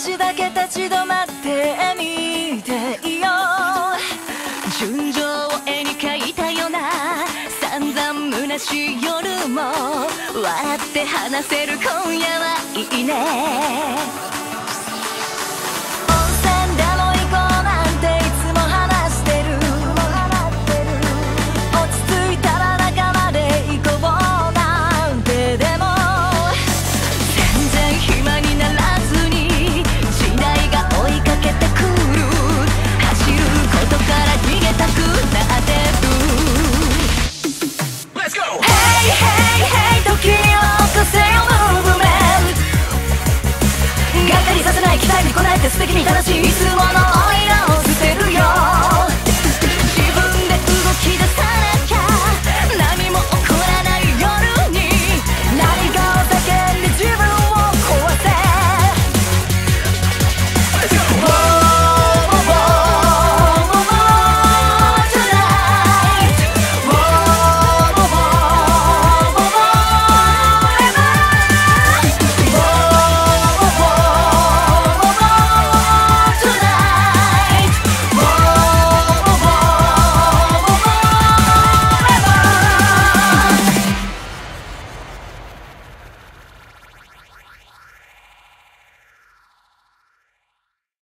ちだけ立ち止まってみていよう。純情を絵に描いたような散々虚しい夜も笑って話せる今夜はいいね。